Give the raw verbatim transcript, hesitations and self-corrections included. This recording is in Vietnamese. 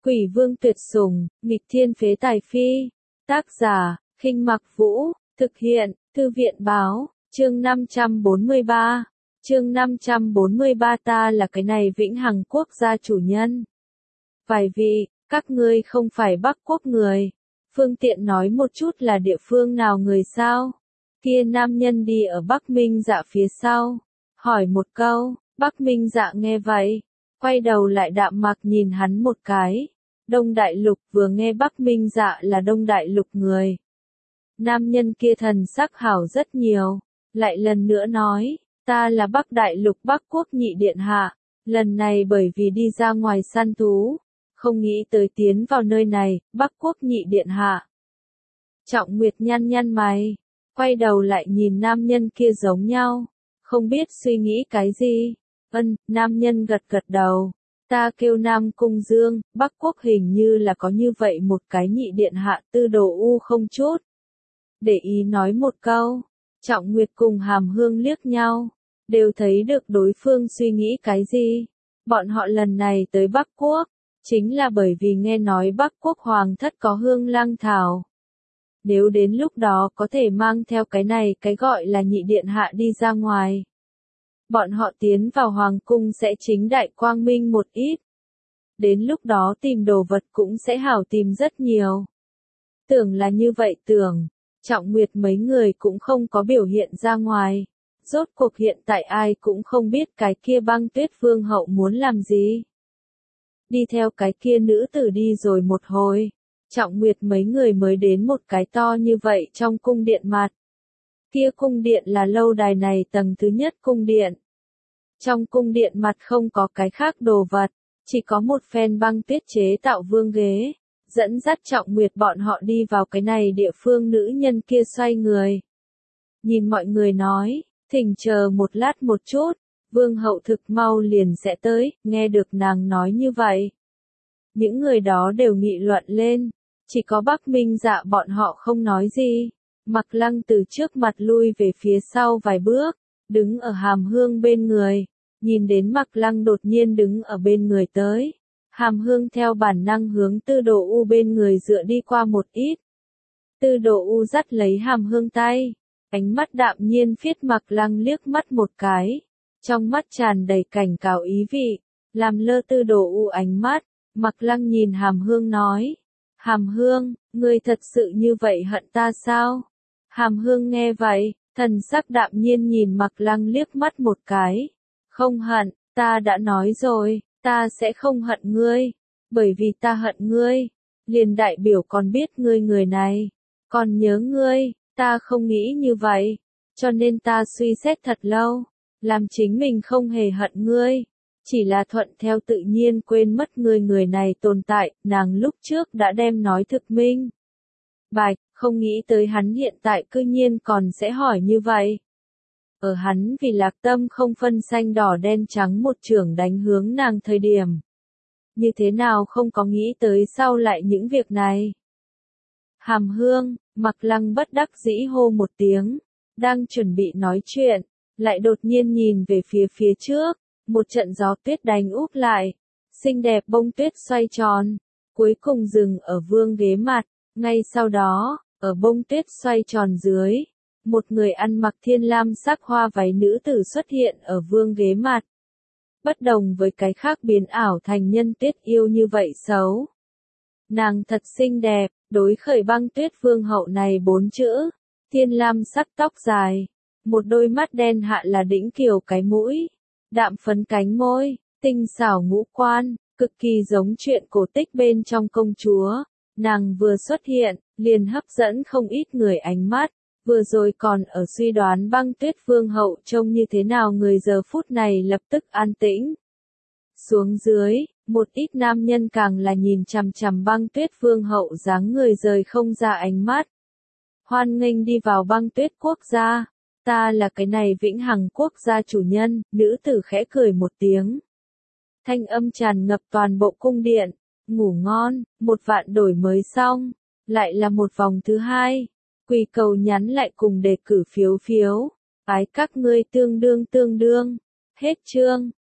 Quỷ vương tuyệt sủng, nghịch thiên phế tài phi. Tác giả, Khinh Mặc Vũ, thực hiện, Thư viện báo, chương năm trăm bốn mươi ba. Chương năm trăm bốn mươi ba ta là cái này vĩnh hằng quốc gia chủ nhân. Vài vị, các ngươi không phải Bắc quốc người. Phương tiện nói một chút là địa phương nào người sao? Kia nam nhân đi ở Bắc Minh Dạ phía sau. Hỏi một câu, Bắc Minh Dạ nghe vậy. Quay đầu lại đạm mạc nhìn hắn một cái. Đông Đại Lục vừa nghe Bắc Minh Dạ là Đông Đại Lục người. Nam nhân kia thần sắc hảo rất nhiều. Lại lần nữa nói, ta là Bắc Đại Lục Bắc Quốc nhị điện hạ. Lần này bởi vì đi ra ngoài săn thú. Không nghĩ tới tiến vào nơi này, Bắc Quốc nhị điện hạ. Trọng Nguyệt nhăn nhăn mày. Quay đầu lại nhìn nam nhân kia giống nhau. Không biết suy nghĩ cái gì. Ân, nam nhân gật gật đầu. Ta kêu Nam Cung Dương, Bắc Quốc hình như là có như vậy một cái nhị điện hạ Tư Đồ U không chút. Để ý nói một câu. Trọng Nguyệt cùng Hàm Hương liếc nhau. Đều thấy được đối phương suy nghĩ cái gì. Bọn họ lần này tới Bắc Quốc. Chính là bởi vì nghe nói Bắc Quốc Hoàng thất có hương lang thảo. Nếu đến lúc đó có thể mang theo cái này cái gọi là nhị điện hạ đi ra ngoài. Bọn họ tiến vào Hoàng cung sẽ chính đại quang minh một ít. Đến lúc đó tìm đồ vật cũng sẽ hảo tìm rất nhiều. Tưởng là như vậy tưởng. Trọng Nguyệt mấy người cũng không có biểu hiện ra ngoài. Rốt cuộc hiện tại ai cũng không biết cái kia Băng Tuyết Vương hậu muốn làm gì. Đi theo cái kia nữ tử đi rồi một hồi. Trọng Nguyệt mấy người mới đến một cái to như vậy trong cung điện mặt. Kia cung điện là lâu đài này tầng thứ nhất cung điện. Trong cung điện mặt không có cái khác đồ vật, chỉ có một phen băng tuyết chế tạo vương ghế. Dẫn dắt Trọng Nguyệt bọn họ đi vào cái này địa phương nữ nhân kia xoay người. Nhìn mọi người nói, thỉnh chờ một lát một chút, vương hậu thực mau liền sẽ tới, nghe được nàng nói như vậy. Những người đó đều nghị luận lên, chỉ có Bắc Minh Dạ bọn họ không nói gì. Mặc Lăng từ trước mặt lui về phía sau vài bước, đứng ở Hàm Hương bên người, nhìn đến Mặc Lăng đột nhiên đứng ở bên người tới. Hàm Hương theo bản năng hướng Tư Đồ U bên người dựa đi qua một ít. Tư Đồ U dắt lấy Hàm Hương tay, ánh mắt đạm nhiên phiết Mặc Lăng liếc mắt một cái, trong mắt tràn đầy cảnh cáo ý vị, làm lơ Tư Đồ U ánh mắt. Mặc Lăng nhìn Hàm Hương nói, Hàm Hương, ngươi thật sự như vậy hận ta sao? Hàm Hương nghe vậy, thần sắc đạm nhiên nhìn Mặc Lăng liếc mắt một cái. Không hận, ta đã nói rồi, ta sẽ không hận ngươi, bởi vì ta hận ngươi, liền đại biểu còn biết ngươi người này, còn nhớ ngươi, ta không nghĩ như vậy, cho nên ta suy xét thật lâu, làm chính mình không hề hận ngươi. Chỉ là thuận theo tự nhiên quên mất người người này tồn tại, nàng lúc trước đã đem nói thực minh. Bạch, không nghĩ tới hắn hiện tại cư nhiên còn sẽ hỏi như vậy. Ở hắn vì lạc tâm không phân xanh đỏ đen trắng một chưởng đánh hướng nàng thời điểm. Như thế nào không có nghĩ tới sau lại những việc này. Hàm Hương, Mặc Lăng bất đắc dĩ hô một tiếng, đang chuẩn bị nói chuyện, lại đột nhiên nhìn về phía phía trước. Một trận gió tuyết đánh úp lại, xinh đẹp bông tuyết xoay tròn, cuối cùng dừng ở vương ghế mặt, ngay sau đó, ở bông tuyết xoay tròn dưới, một người ăn mặc thiên lam sắc hoa váy nữ tử xuất hiện ở vương ghế mặt. Bất đồng với cái khác biến ảo thành nhân tuyết yêu như vậy xấu. Nàng thật xinh đẹp, đối khởi Băng Tuyết Vương hậu này bốn chữ, thiên lam sắc tóc dài, một đôi mắt đen hạ là đĩnh kiều cái mũi. Đạm phấn cánh môi, tinh xảo ngũ quan, cực kỳ giống chuyện cổ tích bên trong công chúa. Nàng vừa xuất hiện, liền hấp dẫn không ít người ánh mắt, vừa rồi còn ở suy đoán Băng Tuyết Vương hậu trông như thế nào người giờ phút này lập tức an tĩnh. Xuống dưới, một ít nam nhân càng là nhìn chằm chằm Băng Tuyết Vương hậu dáng người rời không ra ánh mắt. Hoan nghênh đi vào Băng Tuyết quốc gia. Ta là cái này vĩnh hằng quốc gia chủ nhân, nữ tử khẽ cười một tiếng. Thanh âm tràn ngập toàn bộ cung điện, ngủ ngon, một vạn đổi mới xong, lại là một vòng thứ hai. Quỳ cầu nhắn lại cùng đề cử phiếu phiếu, ái các ngươi tương đương tương đương, hết chương.